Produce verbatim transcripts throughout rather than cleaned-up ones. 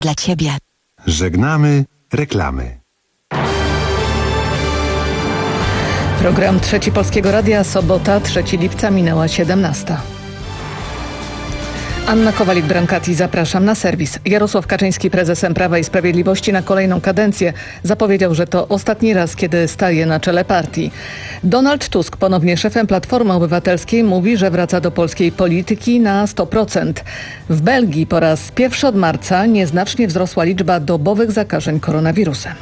dla Ciebie. Żegnamy reklamy. Program Trzeci Polskiego Radia, sobota, trzeciego lipca, minęła siedemnasta. Anna Kowalik-Brankati, zapraszam na serwis. Jarosław Kaczyński, prezesem Prawa i Sprawiedliwości na kolejną kadencję, zapowiedział, że to ostatni raz, kiedy staje na czele partii. Donald Tusk, ponownie szefem Platformy Obywatelskiej, mówi, że wraca do polskiej polityki na sto procent. W Belgii po raz pierwszy od marca nieznacznie wzrosła liczba dobowych zakażeń koronawirusem.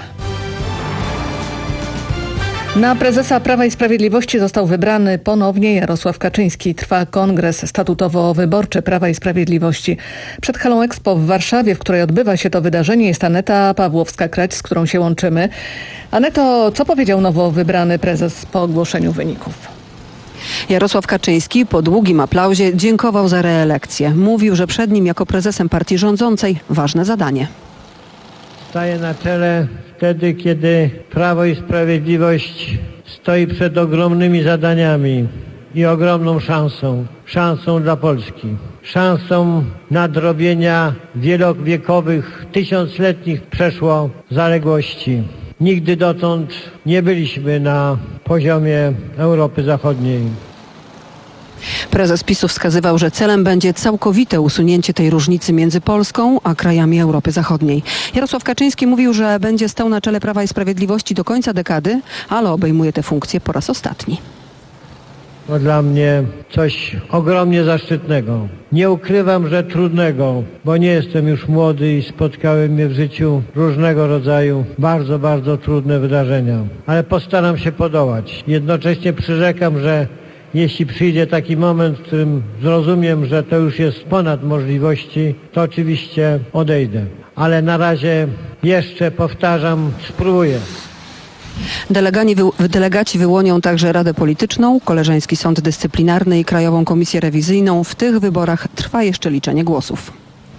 Na prezesa Prawa i Sprawiedliwości został wybrany ponownie Jarosław Kaczyński. Trwa kongres statutowo-wyborczy Prawa i Sprawiedliwości. Przed halą Expo w Warszawie, w której odbywa się to wydarzenie, jest Aneta Pawłowska-Krać, z którą się łączymy. Aneto, co powiedział nowo wybrany prezes po ogłoszeniu wyników? Jarosław Kaczyński po długim aplauzie dziękował za reelekcję. Mówił, że przed nim jako prezesem partii rządzącej ważne zadanie. Staję na czele wtedy, kiedy Prawo i Sprawiedliwość stoi przed ogromnymi zadaniami i ogromną szansą. Szansą dla Polski. Szansą nadrobienia wielowiekowych, tysiącletnich przeszło zaległości. Nigdy dotąd nie byliśmy na poziomie Europy Zachodniej. Prezes PiSu wskazywał, że celem będzie całkowite usunięcie tej różnicy między Polską a krajami Europy Zachodniej. Jarosław Kaczyński mówił, że będzie stał na czele Prawa i Sprawiedliwości do końca dekady, ale obejmuje tę funkcję po raz ostatni. To dla mnie coś ogromnie zaszczytnego. Nie ukrywam, że trudnego, bo nie jestem już młody i spotkały mnie w życiu różnego rodzaju bardzo, bardzo trudne wydarzenia. Ale postaram się podołać. Jednocześnie przyrzekam, że jeśli przyjdzie taki moment, w którym zrozumiem, że to już jest ponad możliwości, to oczywiście odejdę. Ale na razie jeszcze powtarzam, spróbuję. Delegani, wy, delegaci wyłonią także Radę Polityczną, Koleżeński Sąd Dyscyplinarny i Krajową Komisję Rewizyjną. W tych wyborach trwa jeszcze liczenie głosów.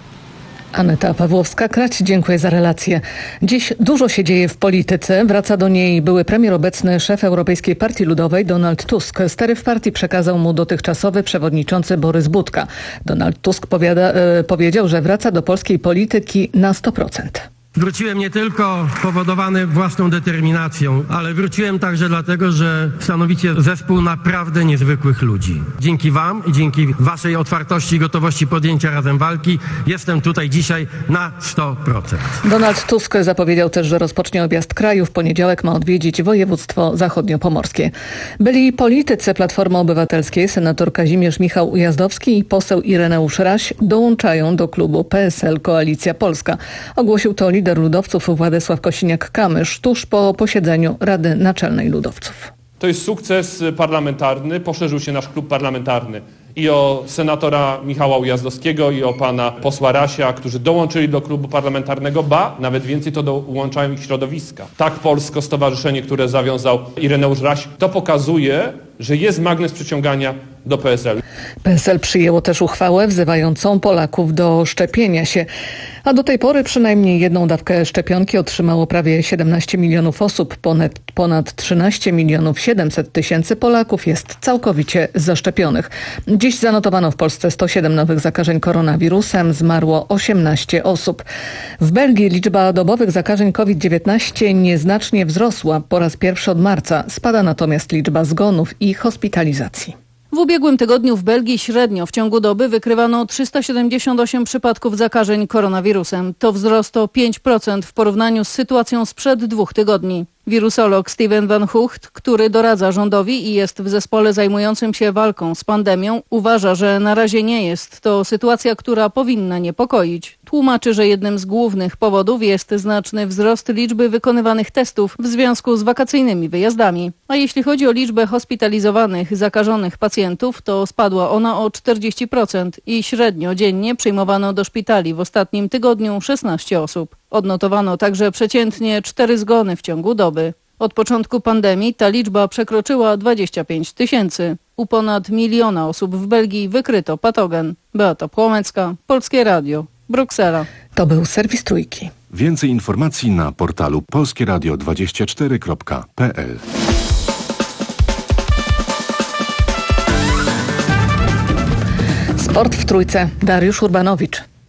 Aneta Pawłowska-Krać, dziękuję za relację. Dziś dużo się dzieje w polityce. Wraca do niej były premier, obecny szef Europejskiej Partii Ludowej Donald Tusk. Stery w partii przekazał mu dotychczasowy przewodniczący Borys Budka. Donald Tusk powiada, e, powiedział, że wraca do polskiej polityki na sto procent. Wróciłem nie tylko powodowany własną determinacją, ale wróciłem także dlatego, że stanowicie zespół naprawdę niezwykłych ludzi. Dzięki wam i dzięki waszej otwartości i gotowości podjęcia razem walki jestem tutaj dzisiaj na sto procent. Donald Tusk zapowiedział też, że rozpocznie objazd kraju. W poniedziałek ma odwiedzić województwo zachodniopomorskie. Byli politycy Platformy Obywatelskiej, senator Kazimierz Michał Ujazdowski i poseł Ireneusz Raś dołączają do klubu P S L Koalicja Polska. Ogłosił to lider ludowców Władysław Kosiniak-Kamysz tuż po posiedzeniu Rady Naczelnej Ludowców. To jest sukces parlamentarny, poszerzył się nasz klub parlamentarny i o senatora Michała Ujazdowskiego i o pana posła Rasia, którzy dołączyli do klubu parlamentarnego, ba, nawet więcej, to dołączają ich środowiska. Tak Polsko, stowarzyszenie, które zawiązał Ireneusz Raś, to pokazuje, że jest magnes przyciągania do P S L. P S L przyjęło też uchwałę wzywającą Polaków do szczepienia się. A do tej pory przynajmniej jedną dawkę szczepionki otrzymało prawie siedemnaście milionów osób. Ponad, ponad trzynaście milionów siedemset tysięcy Polaków jest całkowicie zaszczepionych. Dziś zanotowano w Polsce sto siedem nowych zakażeń koronawirusem. Zmarło osiemnaście osób. W Belgii liczba dobowych zakażeń COVID dziewiętnaście nieznacznie wzrosła. Po raz pierwszy od marca. Spada natomiast liczba zgonów i hospitalizacji. W ubiegłym tygodniu w Belgii średnio w ciągu doby wykrywano trzysta siedemdziesiąt osiem przypadków zakażeń koronawirusem. To wzrost o pięć procent w porównaniu z sytuacją sprzed dwóch tygodni. Wirusolog Steven Van Hucht, który doradza rządowi i jest w zespole zajmującym się walką z pandemią, uważa, że na razie nie jest to sytuacja, która powinna niepokoić. Tłumaczy, że jednym z głównych powodów jest znaczny wzrost liczby wykonywanych testów w związku z wakacyjnymi wyjazdami. A jeśli chodzi o liczbę hospitalizowanych, zakażonych pacjentów, to spadła ona o czterdzieści procent i średnio dziennie przyjmowano do szpitali w ostatnim tygodniu szesnaście osób. Odnotowano także przeciętnie cztery zgony w ciągu doby. Od początku pandemii ta liczba przekroczyła dwadzieścia pięć tysięcy. U ponad miliona osób w Belgii wykryto patogen. Beata Płomecka, Polskie Radio, Bruksela. To był serwis Trójki. Więcej informacji na portalu polskie radio dwadzieścia cztery kropka p l. Sport w Trójce. Dariusz Urbanowicz.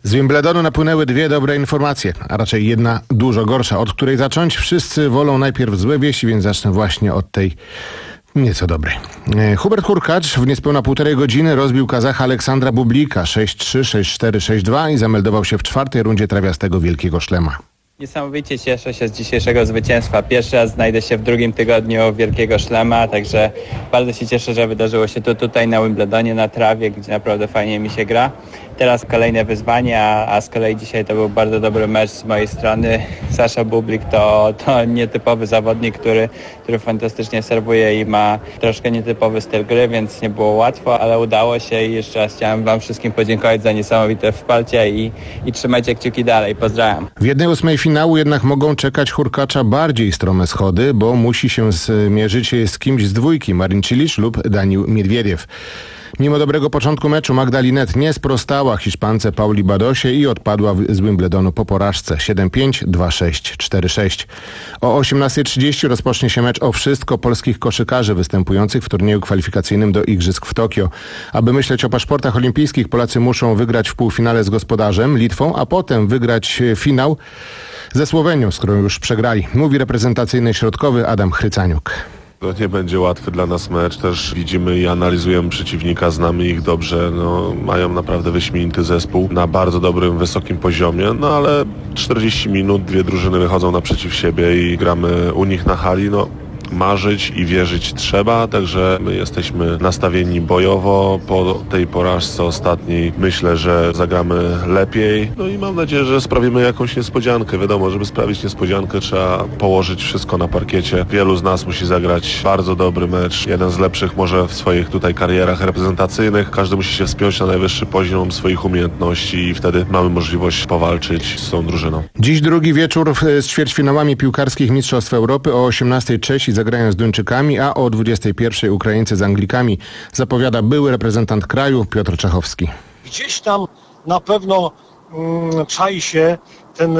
Z Wimbledonu napłynęły dwie dobre informacje, a raczej jedna dużo gorsza, od której zacząć. Wszyscy wolą najpierw złe wieści, więc zacznę właśnie od tej nieco dobrej. Hubert Hurkacz w niespełna półtorej godziny rozbił Kazacha Aleksandra Bublika sześć trzy, sześć cztery, sześć dwa i zameldował się w czwartej rundzie trawiastego Wielkiego Szlema. Niesamowicie cieszę się z dzisiejszego zwycięstwa. Pierwszy raz znajdę się w drugim tygodniu Wielkiego Szlema, także bardzo się cieszę, że wydarzyło się to tutaj na Wimbledonie, na trawie, gdzie naprawdę fajnie mi się gra. Teraz kolejne wyzwanie, a, a z kolei dzisiaj to był bardzo dobry mecz z mojej strony. Sasza Bublik to, to nietypowy zawodnik, który, który fantastycznie serwuje i ma troszkę nietypowy styl gry, więc nie było łatwo, ale udało się i jeszcze raz chciałem wam wszystkim podziękować za niesamowite wsparcie i, i trzymajcie kciuki dalej. Pozdrawiam. W jednej ósmej finału jednak mogą czekać Hurkacza bardziej strome schody, bo musi się zmierzyć z kimś z dwójki, Marin Cilic lub Daniil Miedwiediew. Mimo dobrego początku meczu Magda Linette nie sprostała Hiszpance Pauli Badosie i odpadła z Wimbledonu po porażce siedem pięć, dwa sześć, cztery sześć. O osiemnasta trzydzieści rozpocznie się mecz o wszystko polskich koszykarzy występujących w turnieju kwalifikacyjnym do Igrzysk w Tokio. Aby myśleć o paszportach olimpijskich, Polacy muszą wygrać w półfinale z gospodarzem Litwą, a potem wygrać finał ze Słowenią, z którą już przegrali. Mówi reprezentacyjny środkowy Adam Chrycaniuk. To nie będzie łatwy dla nas mecz, też widzimy i analizujemy przeciwnika, znamy ich dobrze, no, mają naprawdę wyśmienity zespół na bardzo dobrym, wysokim poziomie, no ale czterdzieści minut, dwie drużyny wychodzą naprzeciw siebie i gramy u nich na hali, no marzyć i wierzyć trzeba, także my jesteśmy nastawieni bojowo. Po tej porażce ostatniej myślę, że zagramy lepiej. No i mam nadzieję, że sprawimy jakąś niespodziankę. Wiadomo, żeby sprawić niespodziankę, trzeba położyć wszystko na parkiecie. Wielu z nas musi zagrać bardzo dobry mecz, jeden z lepszych może w swoich tutaj karierach reprezentacyjnych. Każdy musi się wspiąć na najwyższy poziom swoich umiejętności i wtedy mamy możliwość powalczyć z tą drużyną. Dziś drugi wieczór z ćwierćfinałami piłkarskich Mistrzostw Europy. O osiemnastej Czesi zagrają z Duńczykami, a o dwudziestej pierwszej Ukraińcy z Anglikami, zapowiada były reprezentant kraju Piotr Czechowski. Gdzieś tam na pewno mm, czai się ten e,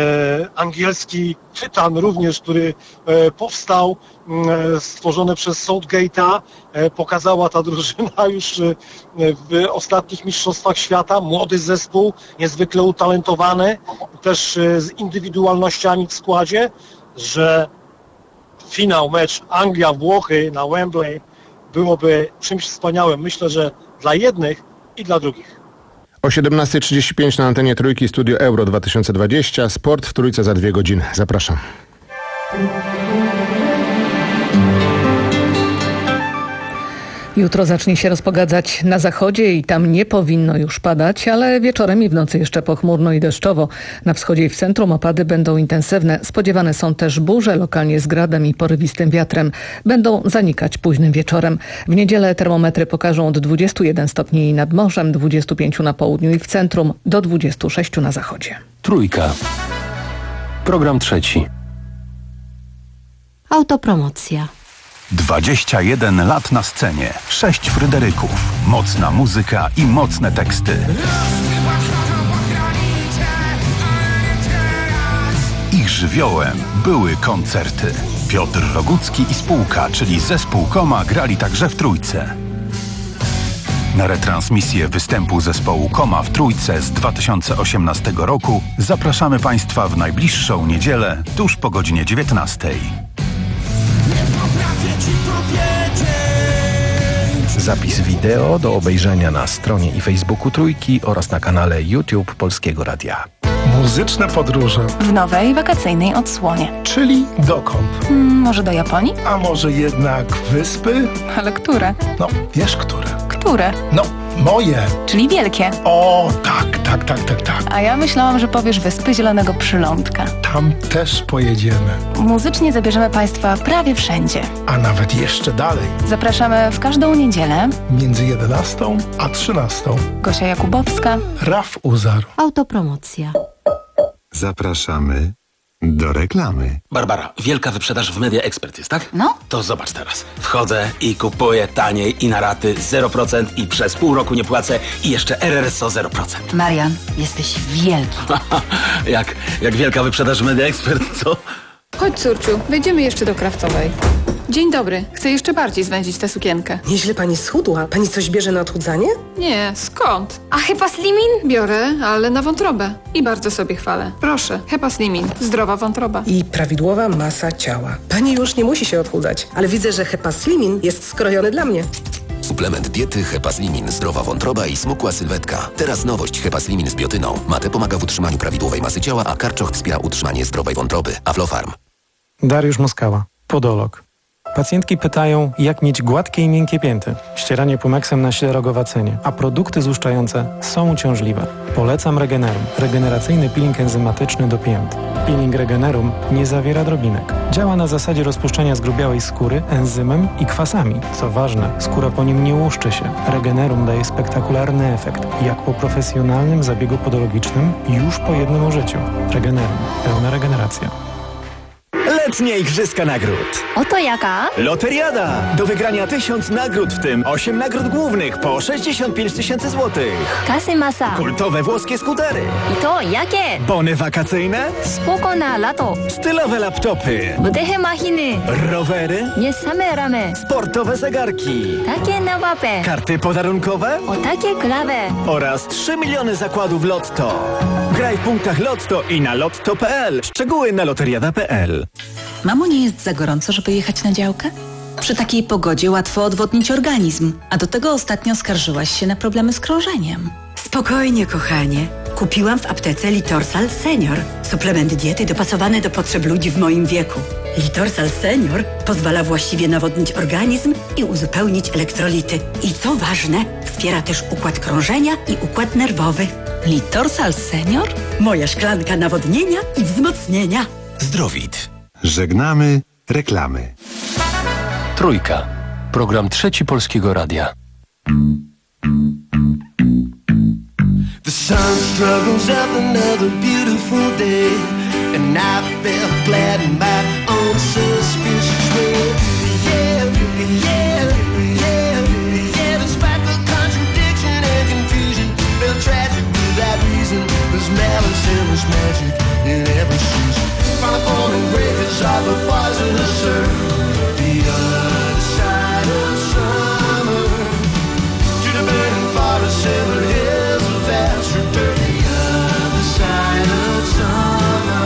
angielski tytan również, który e, powstał, e, stworzony przez Southgate'a. E, pokazała ta drużyna już e, w ostatnich mistrzostwach świata. Młody zespół, niezwykle utalentowany, też e, z indywidualnościami w składzie, że finał, mecz Anglia-Włochy na Wembley byłoby czymś wspaniałym. Myślę, że dla jednych i dla drugich. O siedemnasta trzydzieści pięć na antenie Trójki Studio Euro dwa tysiące dwadzieścia. Sport w Trójce za dwie godziny. Zapraszam. Jutro zacznie się rozpogadzać na zachodzie i tam nie powinno już padać, ale wieczorem i w nocy jeszcze pochmurno i deszczowo. Na wschodzie i w centrum opady będą intensywne. Spodziewane są też burze, lokalnie z gradem i porywistym wiatrem. Będą zanikać późnym wieczorem. W niedzielę termometry pokażą od dwudziestu jeden stopni nad morzem, dwudziestu pięciu na południu i w centrum, do dwudziestu sześciu na zachodzie. Trójka. Program trzeci. Autopromocja. dwadzieścia jeden lat na scenie, sześć Fryderyków, mocna muzyka i mocne teksty. Ich żywiołem były koncerty. Piotr Rogucki i spółka, czyli zespół Koma, grali także w Trójce. Na retransmisję występu zespołu Koma w Trójce z dwa tysiące osiemnastego roku zapraszamy Państwa w najbliższą niedzielę tuż po godzinie dziewiętnastej. Zapis wideo do obejrzenia na stronie i Facebooku Trójki oraz na kanale YouTube Polskiego Radia. Muzyczne podróże. W nowej, wakacyjnej odsłonie. Czyli dokąd? Hmm, może do Japonii? A może jednak wyspy? Ale które? No, wiesz które. Które? No, moje. Czyli wielkie. O, tak, tak, tak, tak, tak. A ja myślałam, że powiesz Wyspy Zielonego Przylądka. Tam też pojedziemy. Muzycznie zabierzemy Państwa prawie wszędzie. A nawet jeszcze dalej. Zapraszamy w każdą niedzielę. Między jedenastą a trzynastą. Gosia Jakubowska. Raf Uzar. Autopromocja. Zapraszamy do reklamy. Barbara, wielka wyprzedaż w Media Expert jest, tak? No. To zobacz teraz. Wchodzę i kupuję taniej i na raty zero procent i przez pół roku nie płacę i jeszcze R R S O zero procent. Marian, jesteś wielki. jak, jak wielka wyprzedaż w Media Expert, co? Chodź, córciu, wejdziemy jeszcze do Krawcowej. Dzień dobry. Chcę jeszcze bardziej zwędzić tę sukienkę. Nieźle pani schudła. Pani coś bierze na odchudzanie? Nie, skąd? A Hepaslimin? Biorę, ale na wątrobę. I bardzo sobie chwalę. Proszę, Hepaslimin. Zdrowa wątroba. I prawidłowa masa ciała. Pani już nie musi się odchudzać, ale widzę, że Hepaslimin jest skrojony dla mnie. Suplement diety Hepaslimin, zdrowa wątroba i smukła sylwetka. Teraz nowość Hepaslimin z biotyną. Mate pomaga w utrzymaniu prawidłowej masy ciała, a karczoch wspiera utrzymanie zdrowej wątroby. Aflofarm. Dariusz Moskała, podolog. Pacjentki pytają, jak mieć gładkie i miękkie pięty. Ścieranie Pumexem na ślerogowacenie, a produkty złuszczające są uciążliwe. Polecam Regenerum, regeneracyjny peeling enzymatyczny do pięt. Peeling Regenerum nie zawiera drobinek. Działa na zasadzie rozpuszczania zgrubiałej skóry enzymem i kwasami. Co ważne, skóra po nim nie łuszczy się. Regenerum daje spektakularny efekt, jak po profesjonalnym zabiegu podologicznym już po jednym użyciu. Regenerum. Pełna regeneracja. Letnie Igrzyska Nagród. Oto jaka? Loteriada. Do wygrania tysiąc nagród, w tym osiem nagród głównych po sześćdziesiąt pięć tysięcy złotych. Kasy masa. Kultowe włoskie skutery. I to jakie? Bony wakacyjne. Spoko na lato. Stylowe laptopy. Budehe machiny. Rowery. Nie same ramy. Sportowe zegarki. Takie nowape. Karty podarunkowe. O takie klawe. Oraz trzy miliony zakładów Lotto. Graj w punktach Lotto i na lotto kropka p l. Szczegóły na loteriada kropka p l. Mamo, nie jest za gorąco, żeby jechać na działkę? Przy takiej pogodzie łatwo odwodnić organizm, a do tego ostatnio skarżyłaś się na problemy z krążeniem. Spokojnie, kochanie. Kupiłam w aptece Litorsal Senior. Suplement diety dopasowany do potrzeb ludzi w moim wieku. Litorsal Senior pozwala właściwie nawodnić organizm i uzupełnić elektrolity. I co ważne, wspiera też układ krążenia i układ nerwowy. Litorsal Senior? Moja szklanka nawodnienia i wzmocnienia. Zdrowit. Żegnamy reklamy. Trójka. Program Trzeci Polskiego Radia. The sun struggles up another beautiful day, and I felt glad in my own suspicious way. Yeah, yeah, yeah, yeah. Despite the contradiction and confusion, felt tragic without reason. There's malice and there's magic in every season. Final form and breakers are the poisonous earth. The other side of summer, to the burning forest and the hills of Astrid. The other side of summer.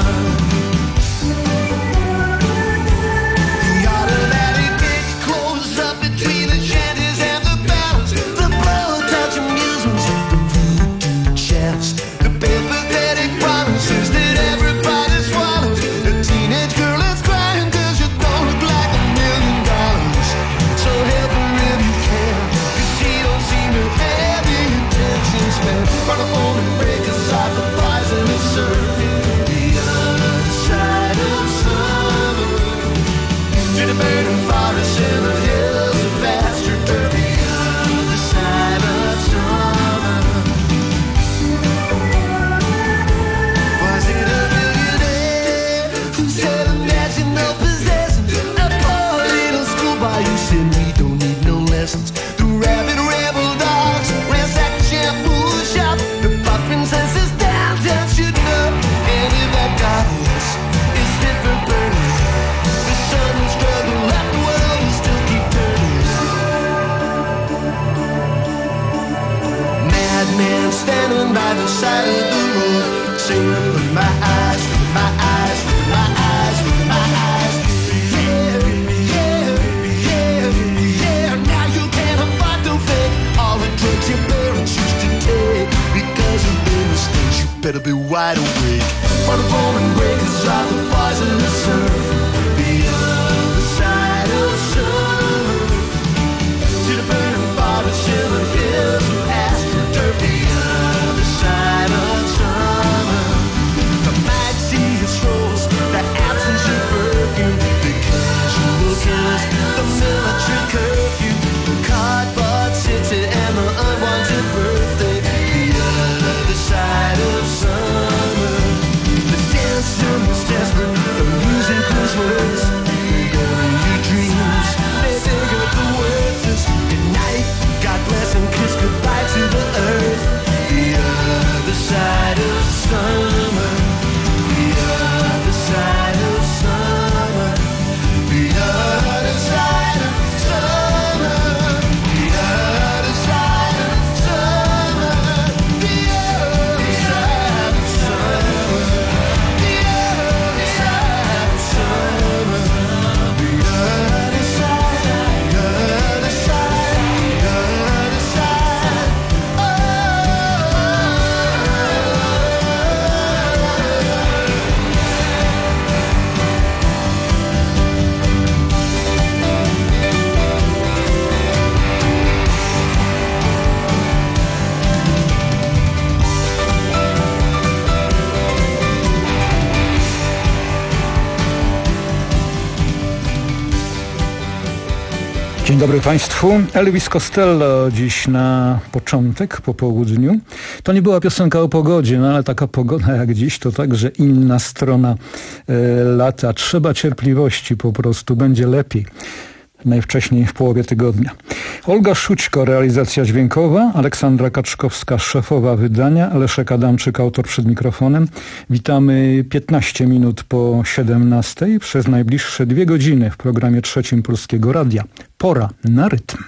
The automatic gates close up between the shanties and the bells. The blow-touching musings, the voodoo chants, the pathetic promises that everybody swallows. The teenage girl is crying 'cause you don't look like a million dollars. So help her if you can, 'cause she don't seem to have the intentions, man. Run up on and break us out the poisonous earth. The other side of summer, to the burning forest and the hills of Astrid. The other side of summer. Was it a millionaire who said imagine no possessions? A poor little schoolboy who said we don't need no lessons. The rabid rebel dogs ransack the shampoo shop. The pop princesses downtown should know. And if that darkness is fit for burning, the sun will struggle up the world and still keep turning. Madman standing by the side of the road, saying with my eyes, with my eyes, with my eyes, with my eyes. Yeah, yeah, yeah, yeah. Now you can't afford to fake all the drugs your parents used to take. Because of their mistakes, you better be wide awake. For the fallen breakers are the poisonous earth. The other side of summer, to the burning forest and the hills of Astrid. The other side of summer. The might see its rose, the absence of perfume, the casual killers, the military curfew, the cardboard city and the unwanted birthday. The other side of summer. The Dzień dobry Państwu. Elvis Costello dziś na początek, po południu. To nie była piosenka o pogodzie, no ale taka pogoda jak dziś to także inna strona e, lata. Trzeba cierpliwości po prostu, będzie lepiej. Najwcześniej w połowie tygodnia. Olga Szućko, realizacja dźwiękowa, Aleksandra Kaczkowska, szefowa wydania, Leszek Adamczyk, autor przed mikrofonem. Witamy piętnaście minut po siedemnastej przez najbliższe dwie godziny w programie trzecim Polskiego Radia. Pora na rytm.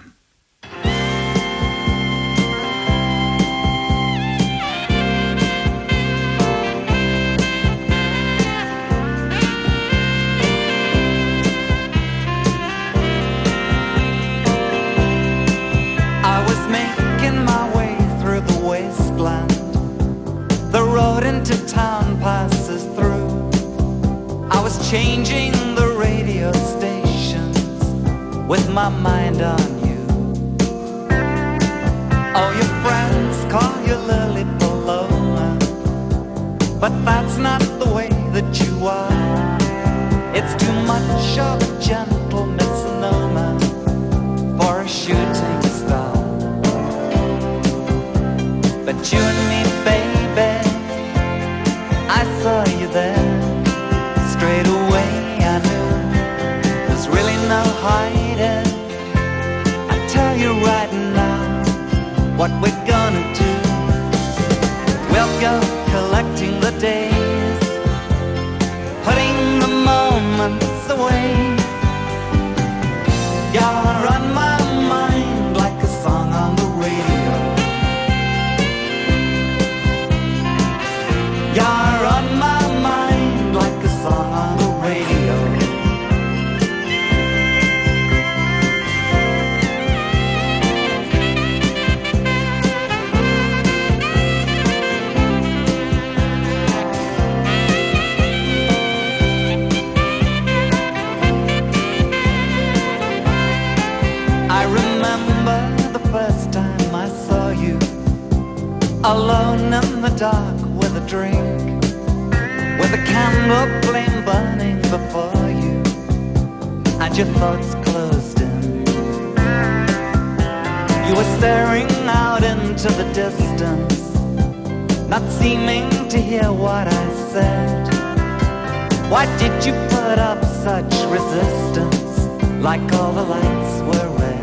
Into town passes through. I was changing the radio stations with my mind on you. All your friends call you Lily Paloma, but that's not the way that you are. It's too much of a gentle misnomer for a shooting star. But you and me, baby, I saw you there, straight away I knew there's really no hiding. I tell you right now what we're gonna do. We'll go collecting the days, putting the moments away. You're on my mind like a song on the radio. You're on my mind like a song on the radio. I remember the first time I saw you, alone in the dark with a drink, with a candle flame burning before you, and your thoughts closed in. You were staring out into the distance, not seeming to hear what I said. Why did you put up such resistance, like all the lights were red?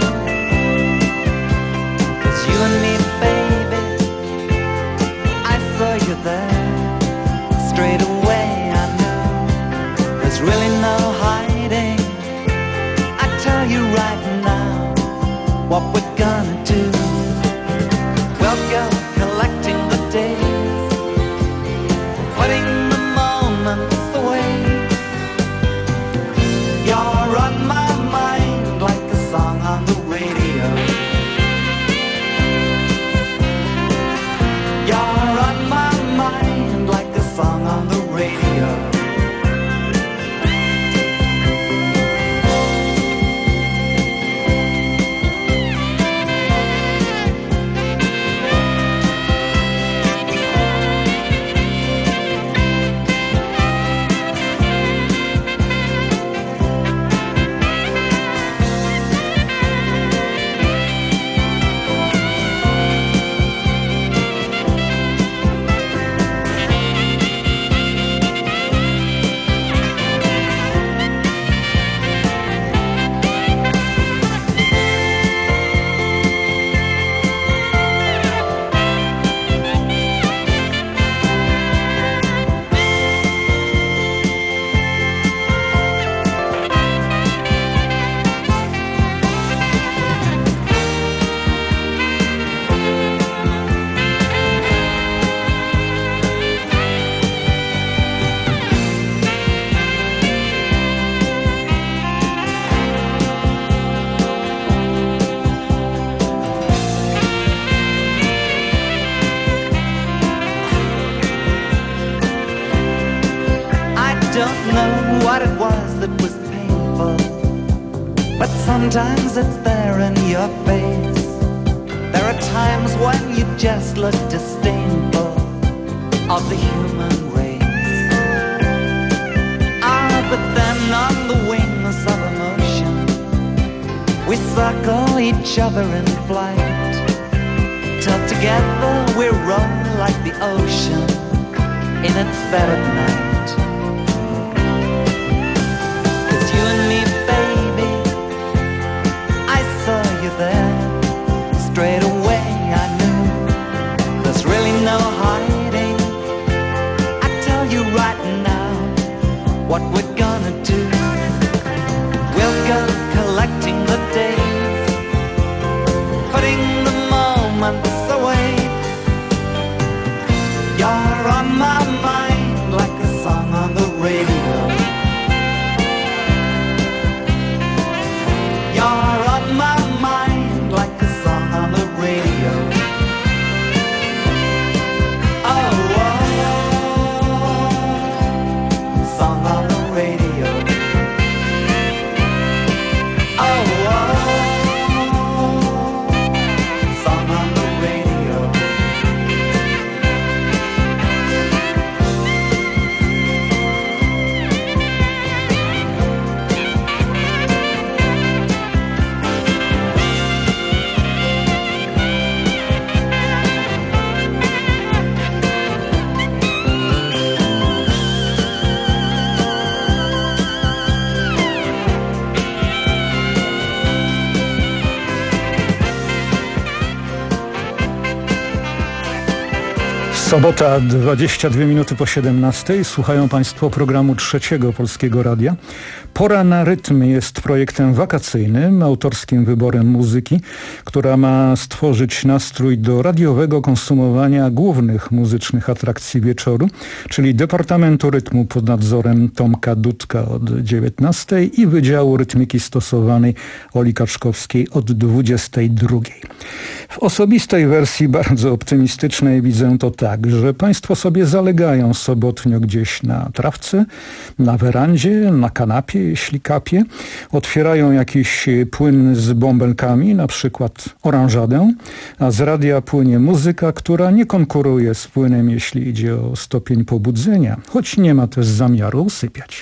'Cause you and me, baby, I saw you there, straight away I knew there's really no hiding. I tell you right now what we're gonna do. We'll go collecting the days, putting the moments away. You're on my mind like a song on the radio. You're on my mind like a song on the radio. what it was that was painful, but sometimes it's there in your face. There are times when you just look disdainful of the human race. Ah, but then on the wings of emotion, circle each other in flight, till together we run like the ocean in its bed at night. 'Cause you and me, baby, I saw you there. Straight away I knew there's really no hiding. I tell you right now what we're gonna do. We'll go collecting the days, putting the moments away. You're on my mind like a song on the radio. You're on my mind like a song on the radio. Oh, oh, song on the radio. Oh, oh, song on the radio. Sobota, dwadzieścia dwie minuty po siedemnastej. Słuchają Państwo programu Trzeciego Polskiego Radia. Pora na rytm jest projektem wakacyjnym, autorskim wyborem muzyki, która ma stworzyć nastrój do radiowego konsumowania głównych muzycznych atrakcji wieczoru, czyli Departamentu Rytmu pod nadzorem Tomka Dudka od dziewiętnastej i Wydziału Rytmiki Stosowanej Oli Kaczkowskiej od dwudziestej drugiej. W osobistej wersji bardzo optymistycznej widzę to tak, że Państwo sobie zalegają sobotnio gdzieś na trawce, na werandzie, na kanapie, jeśli kapie, otwierają jakiś płyn z bąbelkami, na przykład oranżadę, a z radia płynie muzyka, która nie konkuruje z płynem, jeśli idzie o stopień pobudzenia, choć nie ma też zamiaru usypiać.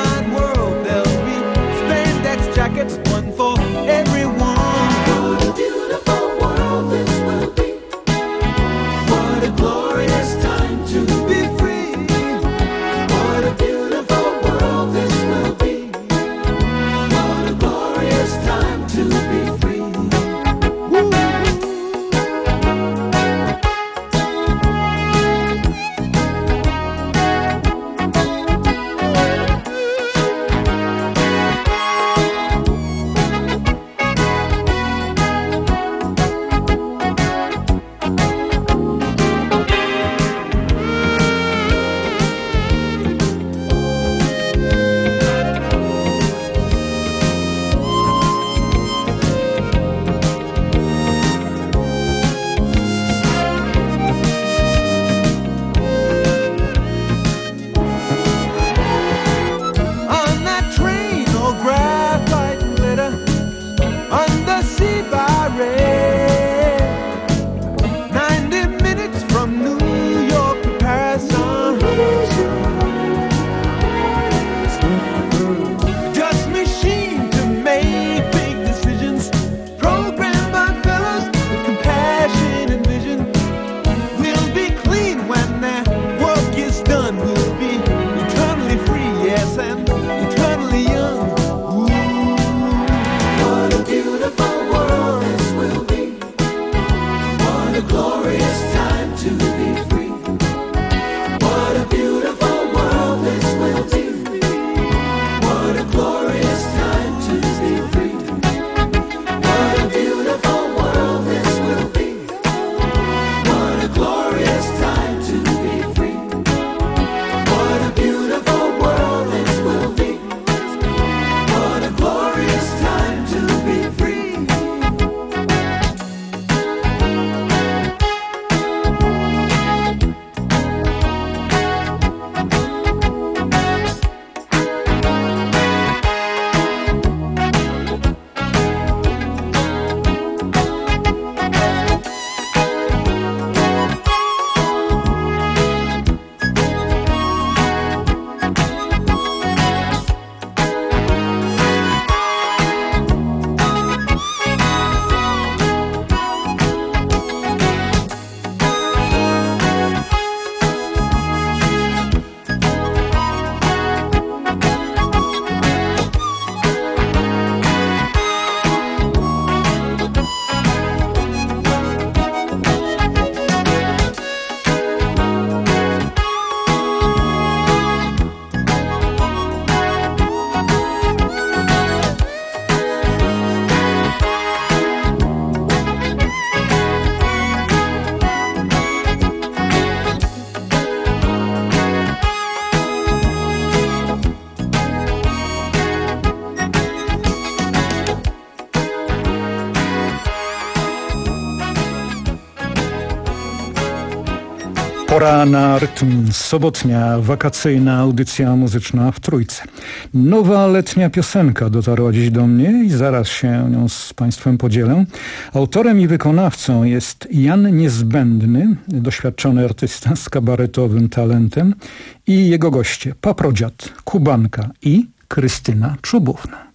One for everyone. What a beautiful Pora na rytm. Sobotnia, wakacyjna audycja muzyczna w Trójce. Nowa letnia piosenka dotarła dziś do mnie i zaraz się nią z Państwem podzielę. Autorem i wykonawcą jest Jan Niezbędny, doświadczony artysta z kabaretowym talentem i jego goście Paprodziad, Kubanka i Krystyna Czubówna.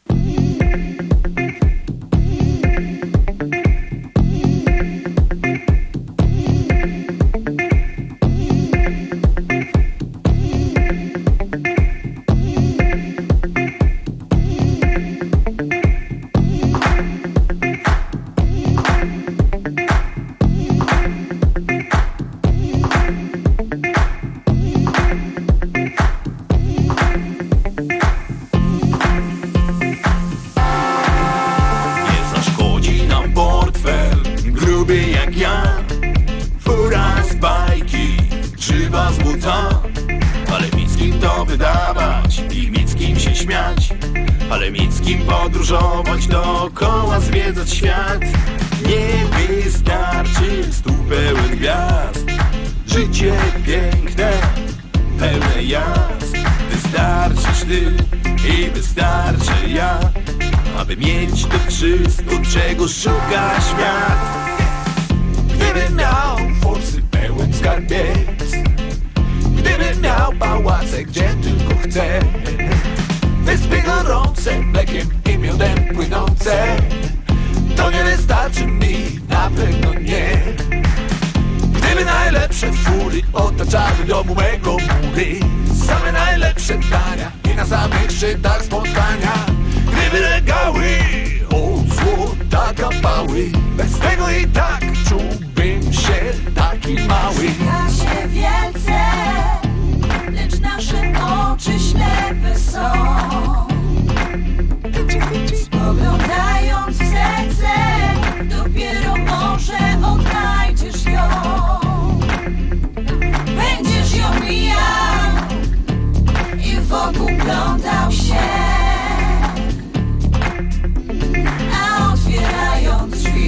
Podróżować dookoła, zwiedzać świat. Nie wystarczy stół pełen gwiazd. Życie piękne, pełne jazd. Wystarczysz ty i wystarczy ja, aby mieć to wszystko, czego szuka świat. Gdybym miał forsy pełen skarbiec, gdybym miał pałace, gdzie tylko chcę, wyspy gorące, mlekiem i miodem płynące, to nie wystarczy mi, na pewno nie. Gdyby najlepsze fury otaczały domu mego mury, same najlepsze dania i na samych szczytach spotkania, gdyby regały od złota kapały, bez tego i tak czułbym się taki mały. Da się wielce, lecz nasze oczy ślepe są. Spoglądając w serce, dopiero może odnajdziesz ją. Będziesz ją mijał i wokół plątał się, a otwierając drzwi,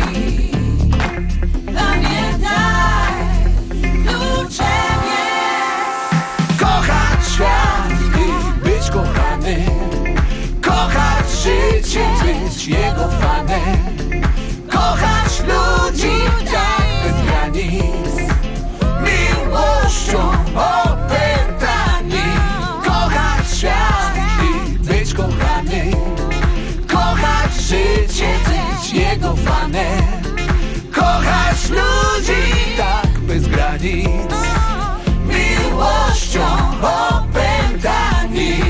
pamiętaj, kluczem jest kochać świat i być kochany, kochać życie, być jego fanem, kochać ludzi tak bez granic, miłością opętani. Kochać świat i być kochany, kochać życie, być jego fanem, kochać ludzi tak bez granic, miłością opętani.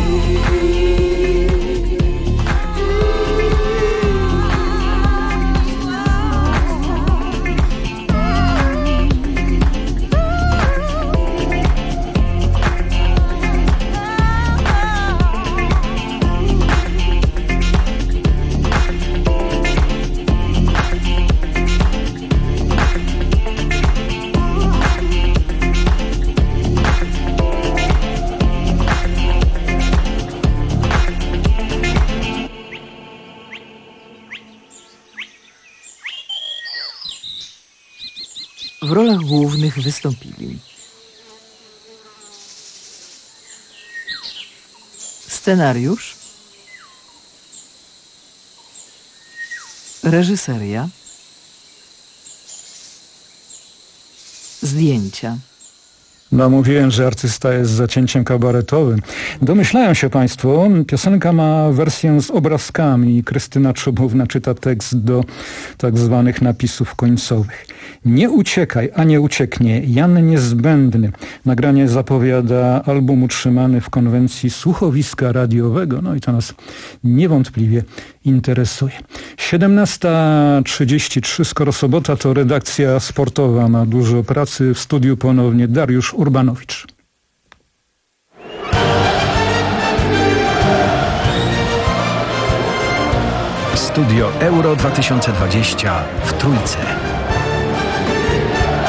W rolach głównych wystąpili scenariusz, reżyseria, zdjęcia. No, mówiłem, że artysta jest zacięciem kabaretowym. Domyślają się Państwo, piosenka ma wersję z obrazkami. Krystyna Czubówna czyta tekst do tak zwanych napisów końcowych. Nie uciekaj, a nie ucieknie. Jan Niezbędny. Nagranie zapowiada album utrzymany w konwencji słuchowiska radiowego. No i to nas niewątpliwie interesuje. siedemnasta trzydzieści trzy, skoro sobota, to redakcja sportowa ma dużo pracy. W studiu ponownie Dariusz Urbanowicz. Studio Euro dwa tysiące dwadzieścia w Trójce.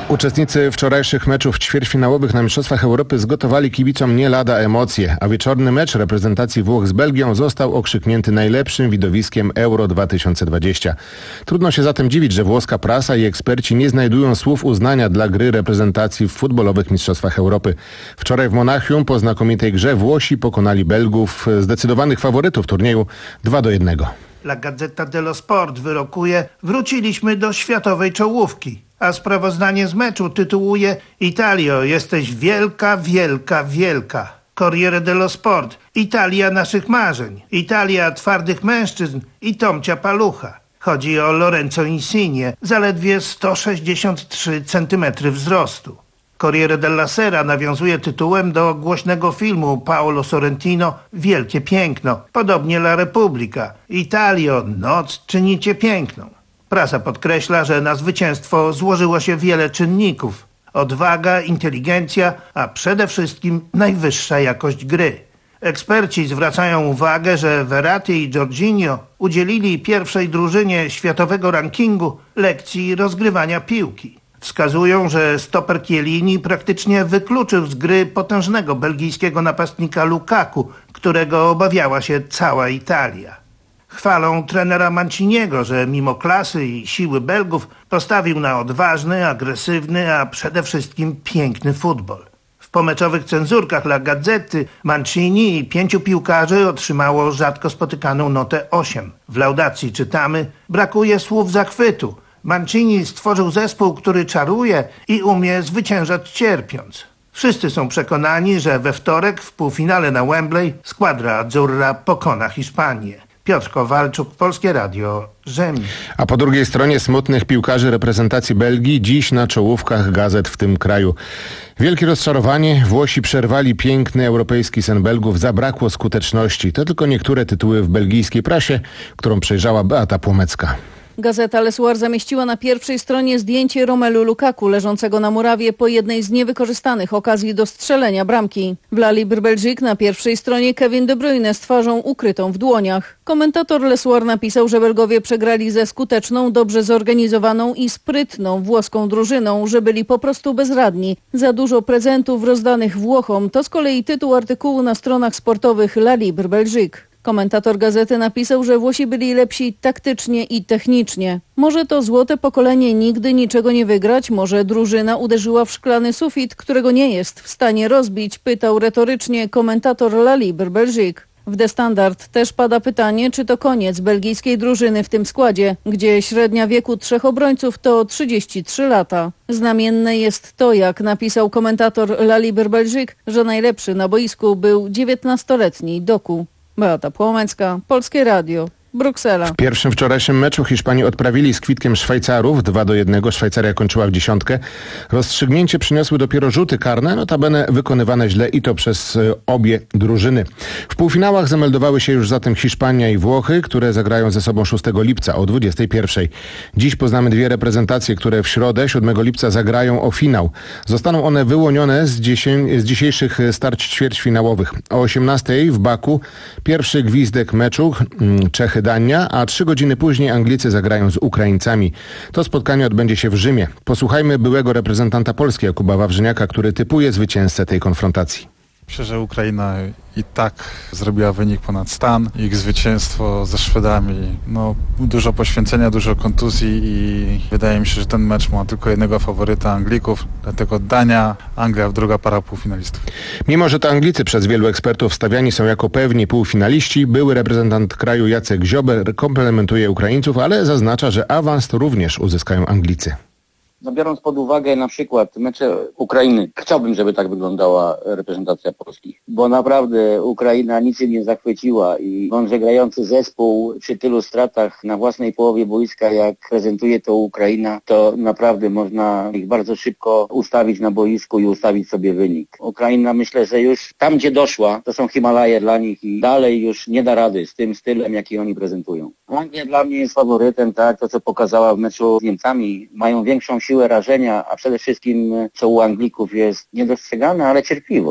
Uczestnicy wczorajszych meczów ćwierćfinałowych na Mistrzostwach Europy zgotowali kibicom nie lada emocje, a wieczorny mecz reprezentacji Włoch z Belgią został okrzyknięty najlepszym widowiskiem Euro dwa tysiące dwadzieścia. Trudno się zatem dziwić, że włoska prasa i eksperci nie znajdują słów uznania dla gry reprezentacji w futbolowych Mistrzostwach Europy. Wczoraj w Monachium po znakomitej grze Włosi pokonali Belgów, zdecydowanych faworytów turnieju dwa do jednego. La Gazzetta dello Sport wyrokuje: wróciliśmy do światowej czołówki. A sprawozdanie z meczu tytułuje: Italio, jesteś wielka, wielka, wielka. Corriere dello Sport: Italia naszych marzeń. Italia twardych mężczyzn i Tomcia Palucha. Chodzi o Lorenzo Insigne, zaledwie sto sześćdziesiąt trzy centymetry wzrostu. Corriere della Sera nawiązuje tytułem do głośnego filmu Paolo Sorrentino Wielkie Piękno. Podobnie La Repubblica: Italio, noc czynicie piękną. Prasa podkreśla, że na zwycięstwo złożyło się wiele czynników. Odwaga, inteligencja, a przede wszystkim najwyższa jakość gry. Eksperci zwracają uwagę, że Verratti i Jorginho udzielili pierwszej drużynie światowego rankingu lekcji rozgrywania piłki. Wskazują, że stoper Chiellini praktycznie wykluczył z gry potężnego belgijskiego napastnika Lukaku, którego obawiała się cała Italia. Chwalą trenera Manciniego, że mimo klasy i siły Belgów postawił na odważny, agresywny, a przede wszystkim piękny futbol. W pomeczowych cenzurkach La Gazzety Mancini i pięciu piłkarzy otrzymało rzadko spotykaną notę osiem. W laudacji czytamy: brakuje słów zachwytu. Mancini stworzył zespół, który czaruje i umie zwyciężać cierpiąc. Wszyscy są przekonani, że we wtorek w półfinale na Wembley składra Azzurra pokona Hiszpanię. Piotr Kowalczuk, Polskie Radio, Rzym. A po drugiej stronie smutnych piłkarzy reprezentacji Belgii dziś na czołówkach gazet w tym kraju. Wielkie rozczarowanie. Włosi przerwali piękny europejski sen Belgów. Zabrakło skuteczności. To tylko niektóre tytuły w belgijskiej prasie, którą przejrzała Beata Płomecka. Gazeta Le Soir zamieściła na pierwszej stronie zdjęcie Romelu Lukaku leżącego na murawie po jednej z niewykorzystanych okazji do strzelenia bramki. W La Libre Belgique na pierwszej stronie Kevin De Bruyne z twarzą ukrytą w dłoniach. Komentator Le Soir napisał, że Belgowie przegrali ze skuteczną, dobrze zorganizowaną i sprytną włoską drużyną, że byli po prostu bezradni. Za dużo prezentów rozdanych Włochom to z kolei tytuł artykułu na stronach sportowych La Libre Belgique. Komentator gazety napisał, że Włosi byli lepsi taktycznie i technicznie. Może to złote pokolenie nigdy niczego nie wygrać, może drużyna uderzyła w szklany sufit, którego nie jest w stanie rozbić, pytał retorycznie komentator La Libre Belgique. W The Standard też pada pytanie, czy to koniec belgijskiej drużyny w tym składzie, gdzie średnia wieku trzech obrońców to trzydzieści trzy lata. Znamienne jest to, jak napisał komentator La Libre Belgique, że najlepszy na boisku był dziewiętnastoletni Doku. Beata Płomecka, Polskie Radio, Bruksela. W pierwszym wczorajszym meczu Hiszpanii odprawili z kwitkiem Szwajcarów dwa do jednego. Szwajcaria kończyła w dziesiątkę. Rozstrzygnięcie przyniosły dopiero rzuty karne, notabene wykonywane źle i to przez obie drużyny. W półfinałach zameldowały się już zatem Hiszpania i Włochy, które zagrają ze sobą szóstego lipca o dwudziestej pierwszej. Dziś poznamy dwie reprezentacje, które w środę siódmego lipca zagrają o finał. Zostaną one wyłonione z, dziesię- z dzisiejszych starć ćwierćfinałowych. O osiemnastej w Baku pierwszy gwizdek meczu Czechy Dania, a trzy godziny później Anglicy zagrają z Ukraińcami. To spotkanie odbędzie się w Rzymie. Posłuchajmy byłego reprezentanta Polski Jakuba Wawrzyniaka, który typuje zwycięzcę tej konfrontacji. Myślę, że Ukraina i tak zrobiła wynik ponad stan. Ich zwycięstwo ze Szwedami, no dużo poświęcenia, dużo kontuzji i wydaje mi się, że ten mecz ma tylko jednego faworyta, Anglików, dlatego Dania, Anglia, druga para półfinalistów. Mimo, że to Anglicy przez wielu ekspertów stawiani są jako pewni półfinaliści, były reprezentant kraju Jacek Ziober komplementuje Ukraińców, ale zaznacza, że awans również uzyskają Anglicy. No biorąc pod uwagę na przykład mecze Ukrainy, chciałbym, żeby tak wyglądała reprezentacja Polski, bo naprawdę Ukraina nic jej nie zachwyciła i mądrze grający zespół przy tylu stratach na własnej połowie boiska, jak prezentuje to Ukraina, to naprawdę można ich bardzo szybko ustawić na boisku i ustawić sobie wynik. Ukraina, myślę, że już tam, gdzie doszła, to są Himalaje dla nich i dalej już nie da rady z tym stylem, jaki oni prezentują. Anglia dla mnie jest faworytem, tak, to co pokazała w meczu z Niemcami, mają większą siłę rażenia, a przede wszystkim co u Anglików jest niedostrzegane, ale cierpliwość.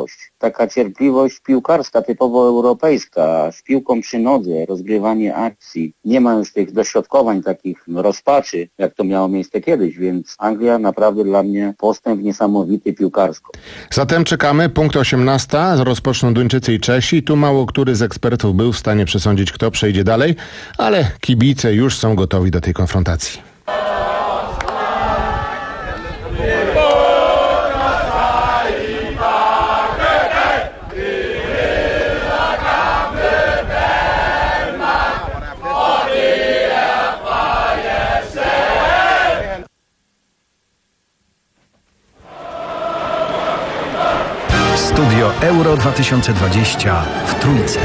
taka cierpliwość piłkarska, typowo europejska, z piłką przy nodze, rozgrywanie akcji. Nie ma już tych dośrodkowań, takich rozpaczy, jak to miało miejsce kiedyś, więc Anglia naprawdę dla mnie postęp niesamowity piłkarsko. Zatem czekamy, punkt osiemnasta, rozpoczną Duńczycy i Czesi. Tu mało który z ekspertów był w stanie przesądzić, kto przejdzie dalej, ale kibice już są gotowi do tej konfrontacji. Studio Euro dwa tysiące dwadzieścia w Trójce.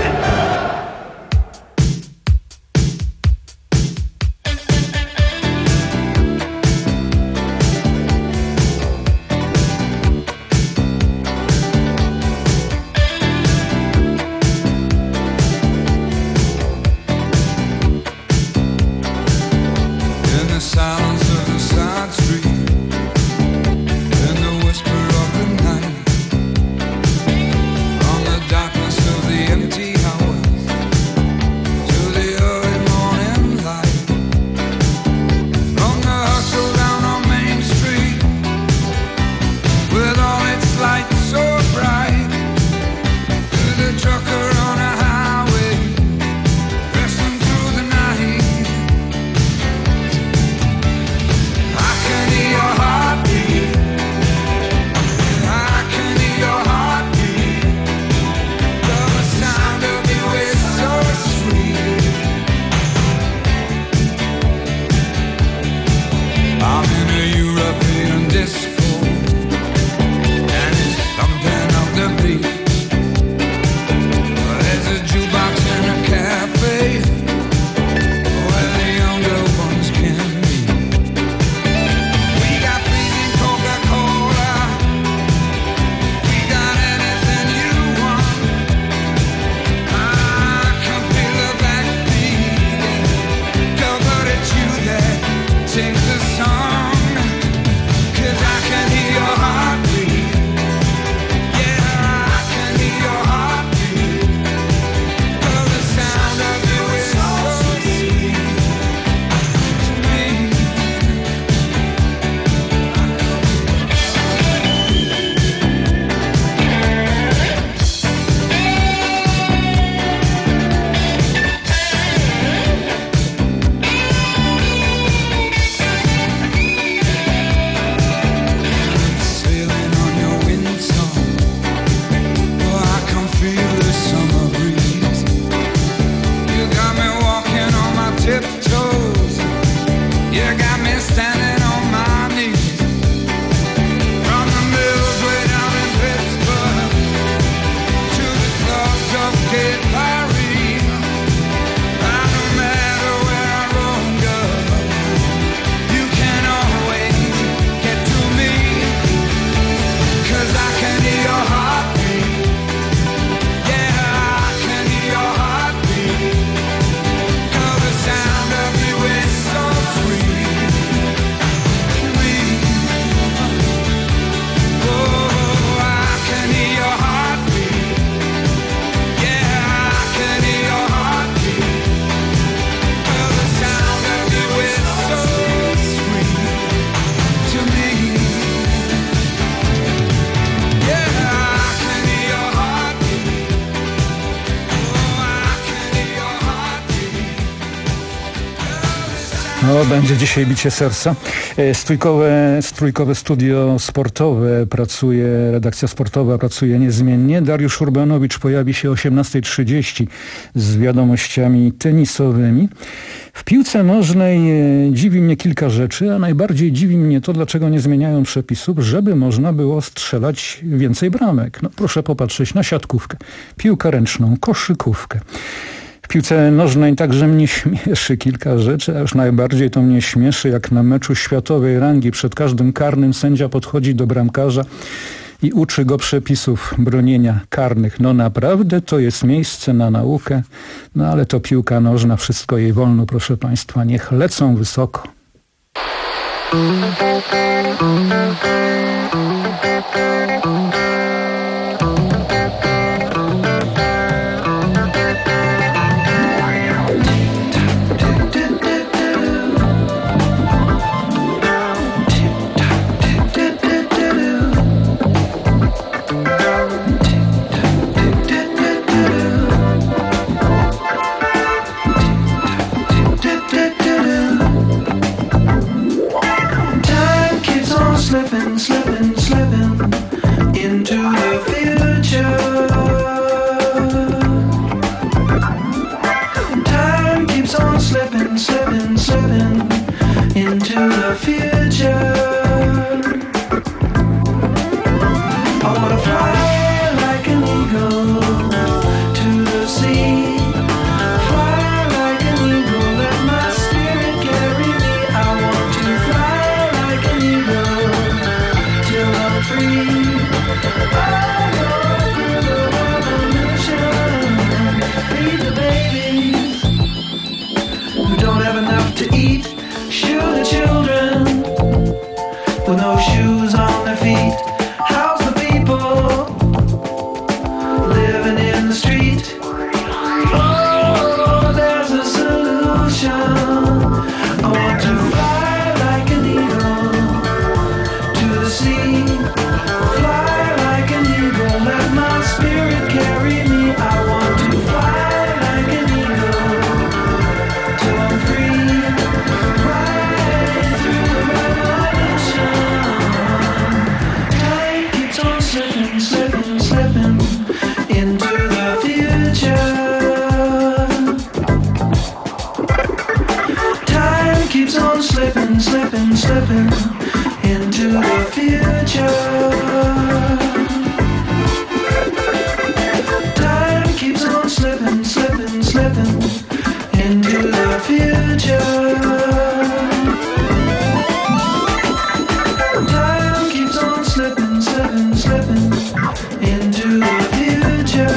No, będzie dzisiaj bicie serca. Strójkowe, strójkowe studio sportowe pracuje, redakcja sportowa pracuje niezmiennie. Dariusz Urbanowicz pojawi się o osiemnasta trzydzieści z wiadomościami tenisowymi. W piłce nożnej dziwi mnie kilka rzeczy, a najbardziej dziwi mnie to, dlaczego nie zmieniają przepisów, żeby można było strzelać więcej bramek. No, proszę popatrzeć na siatkówkę, piłkę ręczną, koszykówkę. W piłce nożnej także mnie śmieszy kilka rzeczy, a już najbardziej to mnie śmieszy, jak na meczu światowej rangi przed każdym karnym sędzia podchodzi do bramkarza i uczy go przepisów bronienia karnych. No naprawdę to jest miejsce na naukę, no ale to piłka nożna, wszystko jej wolno, proszę Państwa, niech lecą wysoko. the babies who don't have enough to eat. Shoe the children with no shoes on their feet. How's the people living in the street? Oh, there's a solution. I want to fly like an eagle to the sea. Fly like an eagle, let my spirit carry me. I want to fly like an eagle till I'm free. Right through the revolution. Time keeps on slipping, slipping, slipping into the future. Time keeps on slipping, slipping, slipping into the future. Time keeps on slipping, slipping, slipping into the future. Time keeps on slipping, slipping, slipping into the future.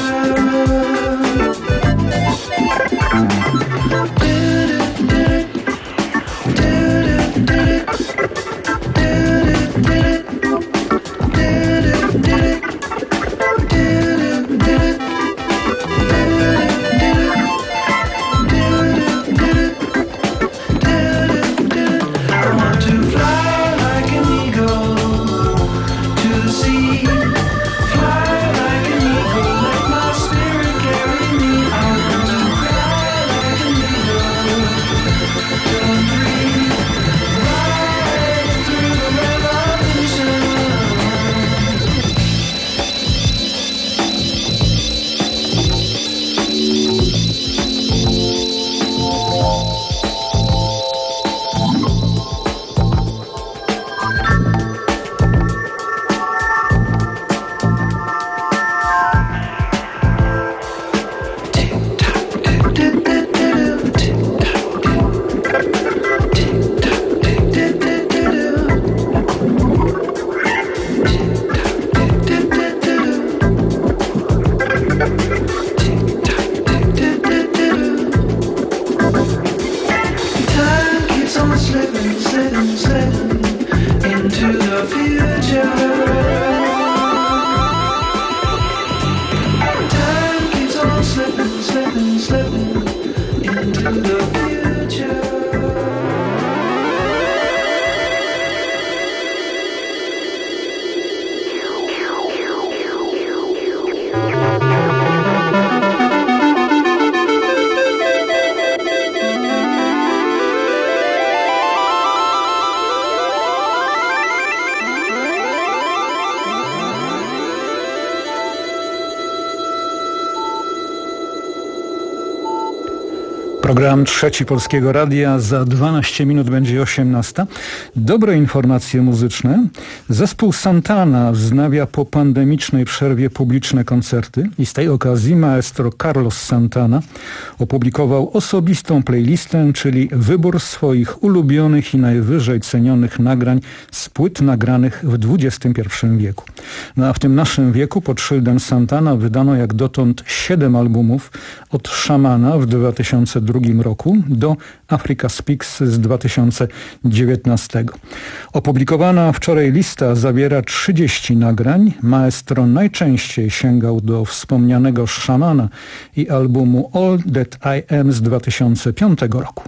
Program Trzeci Polskiego Radia. Za dwanaście minut będzie osiemnasta. Dobre informacje muzyczne. Zespół Santana wznawia po pandemicznej przerwie publiczne koncerty i z tej okazji maestro Carlos Santana opublikował osobistą playlistę, czyli wybór swoich ulubionych i najwyżej cenionych nagrań z płyt nagranych w dwudziestym pierwszym wieku. No a w tym naszym wieku pod szyldem Santana wydano jak dotąd siedem albumów, od Szamana w dwa tysiące drugim roku do Africa Speaks z dwa tysiące dziewiętnastego. Opublikowana wczoraj lista zawiera trzydzieści nagrań. Maestro najczęściej sięgał do wspomnianego Szamana i albumu All That I Am z dwa tysiące piątego roku.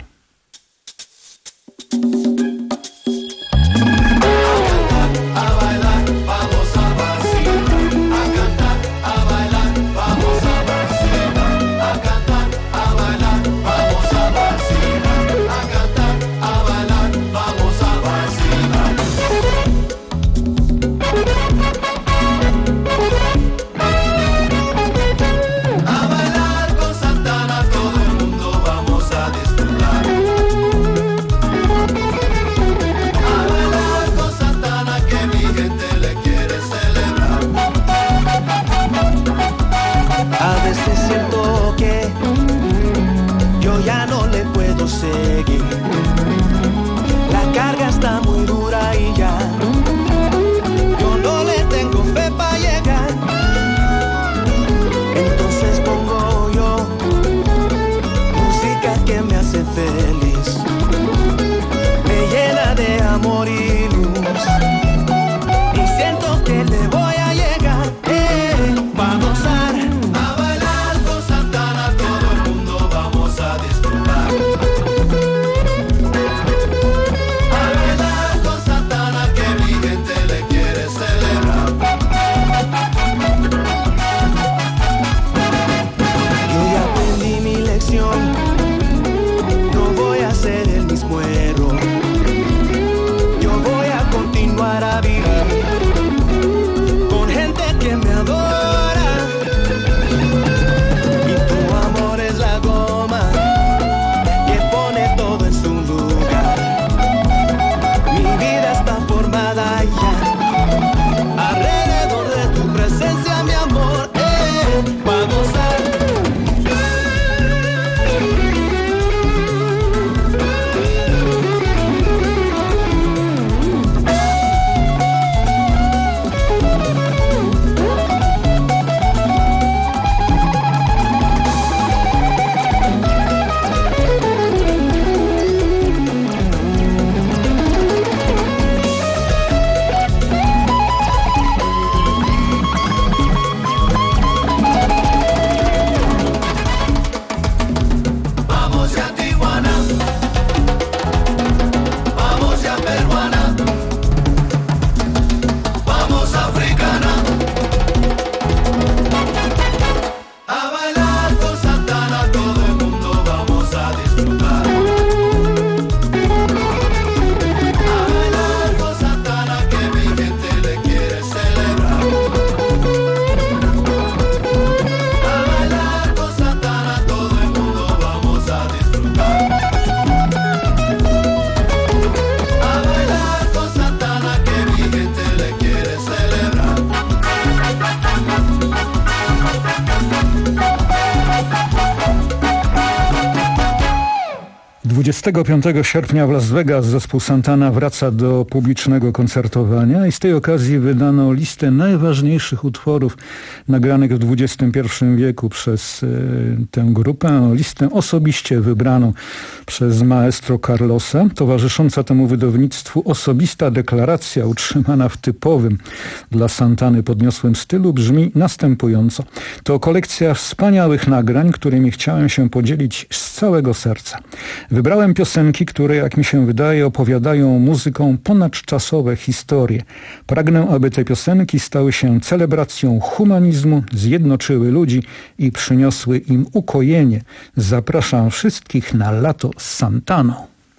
dwudziestego piątego sierpnia w Las Vegas zespół Santana wraca do publicznego koncertowania i z tej okazji wydano listę najważniejszych utworów nagranych w dwudziestym pierwszym wieku przez y, tę grupę. Listę osobiście wybraną przez maestro Carlosa. Towarzysząca temu wydawnictwu osobista deklaracja utrzymana w typowym dla Santany podniosłym stylu brzmi następująco. To kolekcja wspaniałych nagrań, którymi chciałem się podzielić z całego serca. Wybrałem piosenki, które, jak mi się wydaje, opowiadają muzyką ponadczasowe historie. Pragnę, aby te piosenki stały się celebracją humanizmu, zjednoczyły ludzi i przyniosły im ukojenie. Zapraszam wszystkich na lato z Santaną.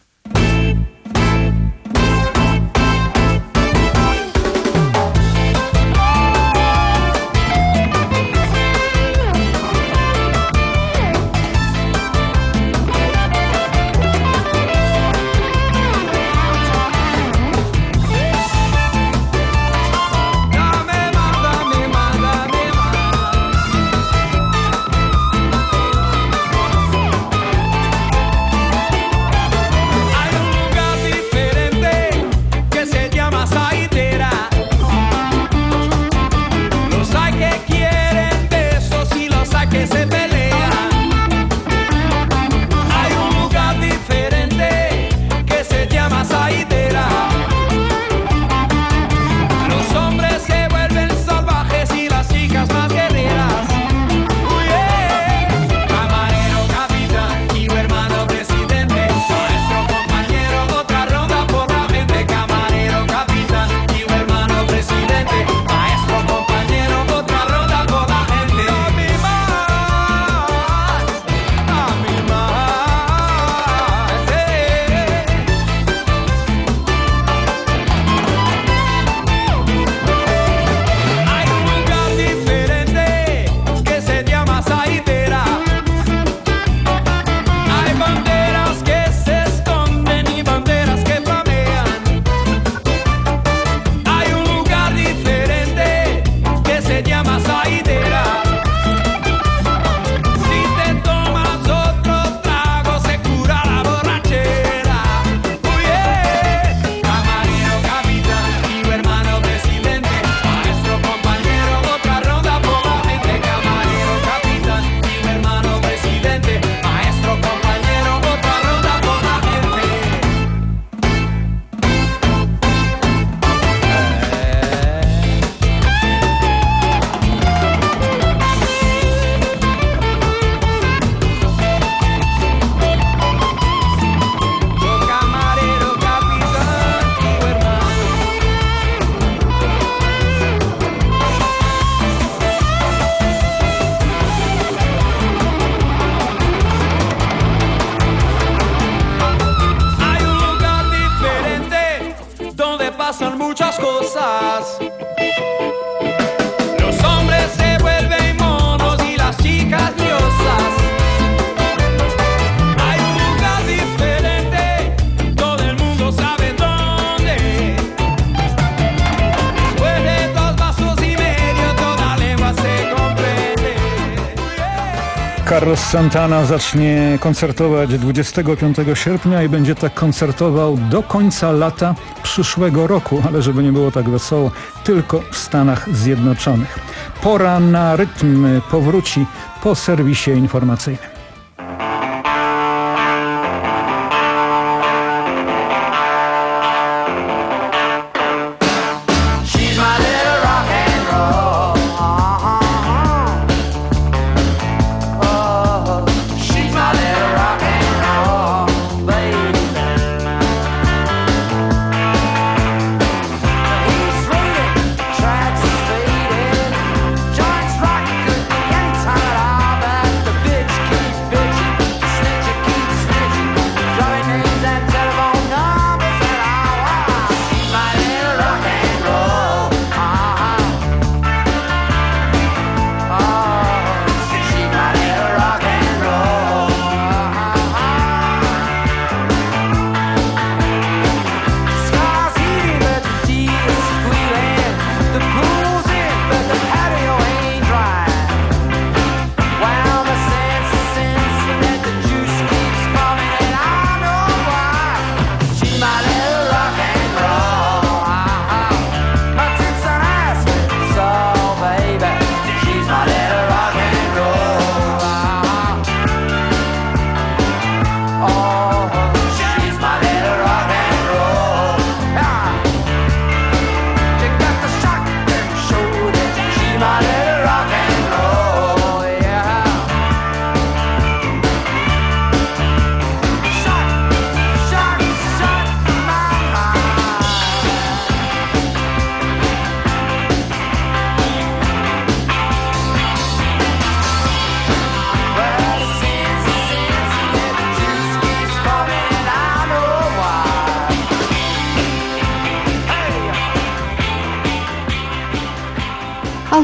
pasan muchas cosas. Los hombres se vuelven monos y las chicas diosas. Hay un lugar diferente, todo el mundo sabe dónde. Después de dos vasos y medio, toda lengua se comprende. Carlos Santana zacznie koncertować dwudziestego piątego sierpnia i będzie tak koncertował do końca lata przyszłego roku, ale żeby nie było tak wesoło, tylko w Stanach Zjednoczonych. Pora na rytm powróci po serwisie informacyjnym. Joints rock good, any time at all, but the bitch keeps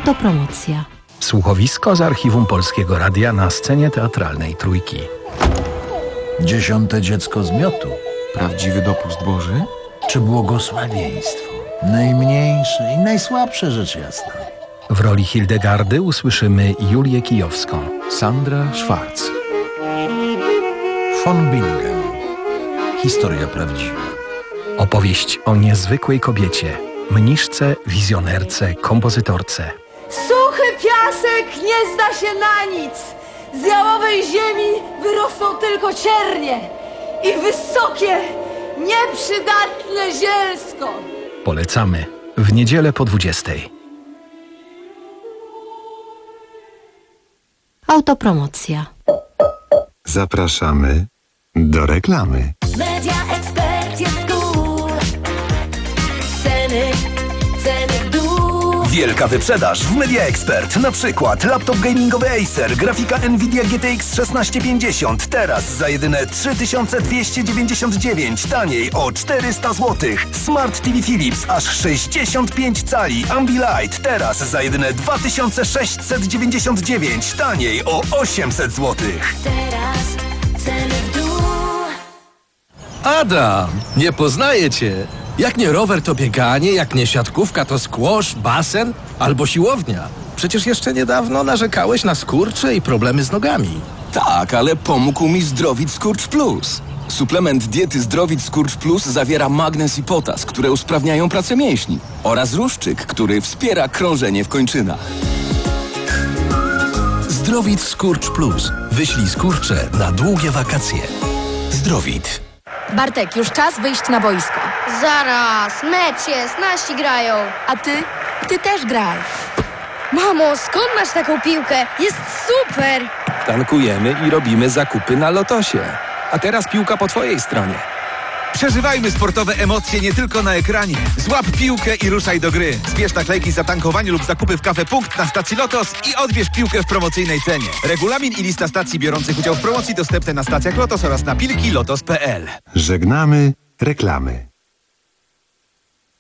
Autopromocja. Słuchowisko z archiwum Polskiego Radia na scenie teatralnej Trójki. Dziesiąte dziecko z miotu. Prawdziwy dopust Boży? Czy błogosławieństwo? Najmniejsze i najsłabsze rzecz jasna. W roli Hildegardy usłyszymy Julię Kijowską. Sandra Schwarz. Von Bingen. Historia prawdziwa. Opowieść o niezwykłej kobiecie, mniszce, wizjonerce, kompozytorce. Suchy piasek nie zda się na nic. Z jałowej ziemi wyrosną tylko ciernie i wysokie, nieprzydatne zielsko. Polecamy w niedzielę po dwudziestej. Autopromocja. Zapraszamy do reklamy. Media Expert jest cool. Ceny, ceny w dół. Wielka wyprzedaż w Media Expert. Na przykład laptop gamingowy Acer, grafika Nvidia G T X szesnaście pięćdziesiąt. Teraz za jedyne trzy tysiące dwieście dziewięćdziesiąt dziewięć. Taniej o czterysta złotych. Smart T V Philips aż sześćdziesiąt pięć cali. Ambilight teraz za jedyne dwa tysiące sześćset dziewięćdziesiąt dziewięć. Taniej o osiemset złotych. Teraz ceny w dół. Adam, nie poznaję cię. Jak nie rower, to bieganie, jak nie siatkówka, to squash, basen albo siłownia. Przecież jeszcze niedawno narzekałeś na skurcze i problemy z nogami. Tak, ale pomógł mi Zdrowit Skurcz Plus. Suplement diety Zdrowit Skurcz Plus zawiera magnez i potas, które usprawniają pracę mięśni, oraz ruszczyk, który wspiera krążenie w kończynach. Zdrowit Skurcz Plus. Wyślij skurcze na długie wakacje. Zdrowit. Bartek, już czas wyjść na boisko. Zaraz, mecz jest, nasi grają. A ty? Ty też graj. Mamo, skąd masz taką piłkę? Jest super! Tankujemy i robimy zakupy na Lotosie. A teraz piłka po twojej stronie. Przeżywajmy sportowe emocje nie tylko na ekranie. Złap piłkę i ruszaj do gry. Zbierz naklejki za tankowanie lub zakupy w Cafe Punkt na stacji Lotos i odbierz piłkę w promocyjnej cenie. Regulamin i lista stacji biorących udział w promocji dostępne na stacjach Lotos oraz na pilki lotos kropka p l. Żegnamy reklamy.